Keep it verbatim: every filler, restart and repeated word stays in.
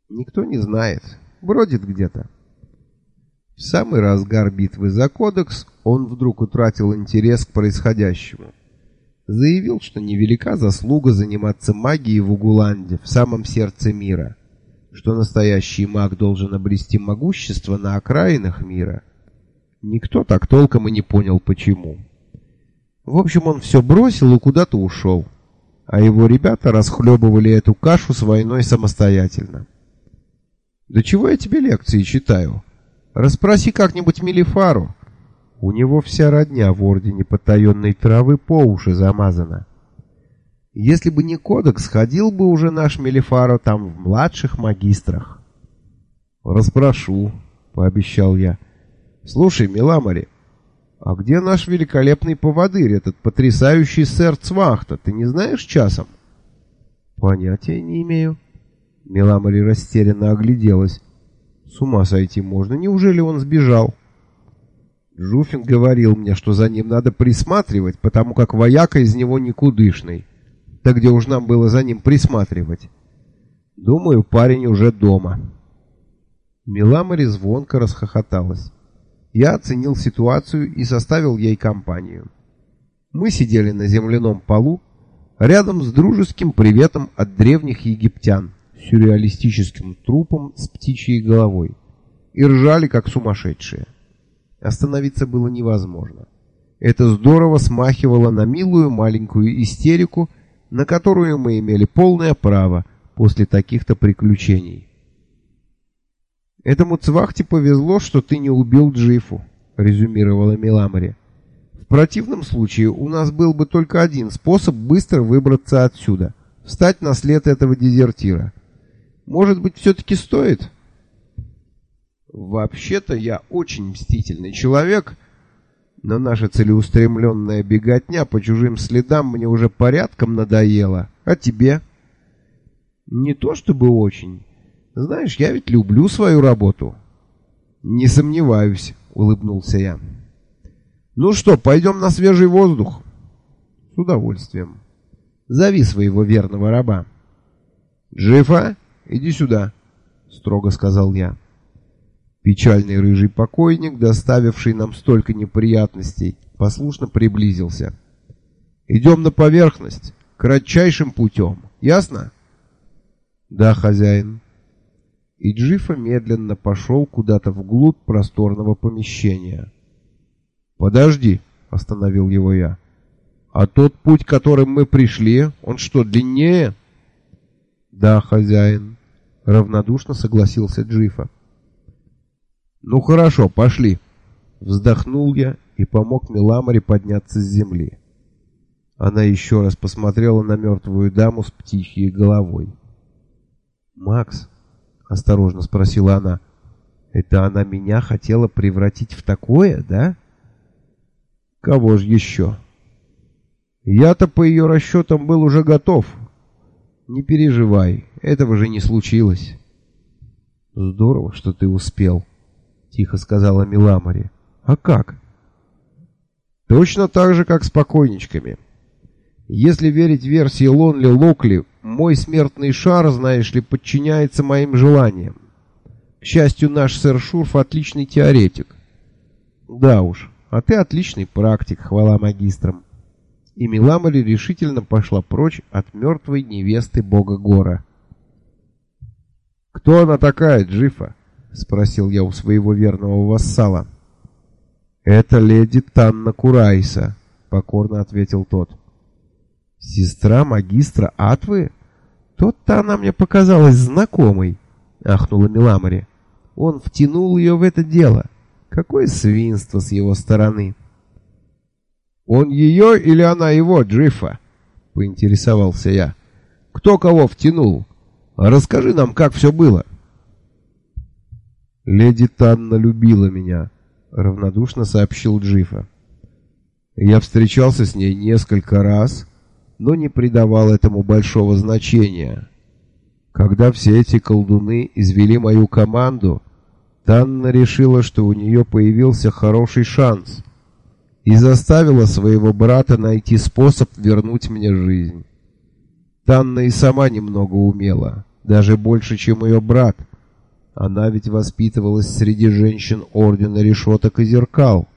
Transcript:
Никто не знает. Бродит где-то. В самый разгар битвы за кодекс он вдруг утратил интерес к происходящему. Заявил, что невелика заслуга заниматься магией в Угуланде, в самом сердце мира, что настоящий маг должен обрести могущество на окраинах мира. Никто так толком и не понял, почему. В общем, он все бросил и куда-то ушел, а его ребята расхлебывали эту кашу с войной самостоятельно. «Да чего я тебе лекции читаю? Расспроси как-нибудь Мелифару. У него вся родня в Ордене Потаенной Травы по уши замазана. Если бы не кодекс, ходил бы уже наш Мелифаро там в младших магистрах». «Расспрошу», — пообещал я. «Слушай, Миламори, а где наш великолепный поводырь, этот потрясающий сэр Цвахта? Ты не знаешь часом?» «Понятия не имею». Миламори растерянно огляделась. «С ума сойти можно. Неужели он сбежал?» Джуфин говорил мне, что за ним надо присматривать, потому как вояка из него никудышный. Да где уж нам было за ним присматривать? Думаю, парень уже дома. Миламори звонко расхохоталась. Я оценил ситуацию и составил ей компанию. Мы сидели на земляном полу, рядом с дружеским приветом от древних египтян, сюрреалистическим трупом с птичьей головой, и ржали как сумасшедшие. Остановиться было невозможно. Это здорово смахивало на милую маленькую истерику, на которую мы имели полное право после таких-то приключений. «Этому Цвахте повезло, что ты не убил Джифу», — резюмировала Миламори. «В противном случае у нас был бы только один способ быстро выбраться отсюда — встать на след этого дезертира. Может быть, все-таки стоит?» «Вообще-то я очень мстительный человек, но наша целеустремленная беготня по чужим следам мне уже порядком надоела. А тебе?» «Не то чтобы очень. Знаешь, я ведь люблю свою работу». «Не сомневаюсь», — улыбнулся я. «Ну что, пойдем на свежий воздух?» «С удовольствием. Зови своего верного раба». «Джифа, иди сюда», — строго сказал я. Печальный рыжий покойник, доставивший нам столько неприятностей, послушно приблизился. «Идем на поверхность, кратчайшим путем. Ясно?» «Да, хозяин». И Джифа медленно пошел куда-то вглубь просторного помещения. «Подожди», — остановил его я. «А тот путь, которым мы пришли, он что, длиннее?» «Да, хозяин», — равнодушно согласился Джифа. «Ну хорошо, пошли!» Вздохнул я и помог Миламори подняться с земли. Она еще раз посмотрела на мертвую даму с птичьей головой. «Макс?» — осторожно спросила она. «Это она меня хотела превратить в такое, да?» «Кого же еще?» «Я-то по ее расчетам был уже готов. Не переживай, этого же не случилось». «Здорово, что ты успел», — тихо сказала Миламори. «А как?» «Точно так же, как с покойничками. Если верить версии Лонли Локли, мой смертный шар, знаешь ли, подчиняется моим желаниям. К счастью, наш сэр Шурф отличный теоретик». «Да уж, а ты отличный практик, хвала магистрам». И Миламори решительно пошла прочь от мертвой невесты бога Гора. «Кто она такая, Джифа?» — спросил я у своего верного вассала. «Это леди Танна Курайса», — покорно ответил тот. «Сестра магистра Атвы? Тот-то она мне показалась знакомой», — ахнула Миламори. «Он втянул ее в это дело. Какое свинство с его стороны!» «Он ее или она его, Джифа?» — поинтересовался я. «Кто кого втянул? Расскажи нам, как все было». «Леди Танна любила меня», — равнодушно сообщил Джифа. «Я встречался с ней несколько раз, но не придавал этому большого значения. Когда все эти колдуны извели мою команду, Танна решила, что у нее появился хороший шанс, и заставила своего брата найти способ вернуть мне жизнь. Танна и сама немного умела, Даже больше, чем ее брат. Она ведь воспитывалась среди женщин Ордена Решеток и Зеркал.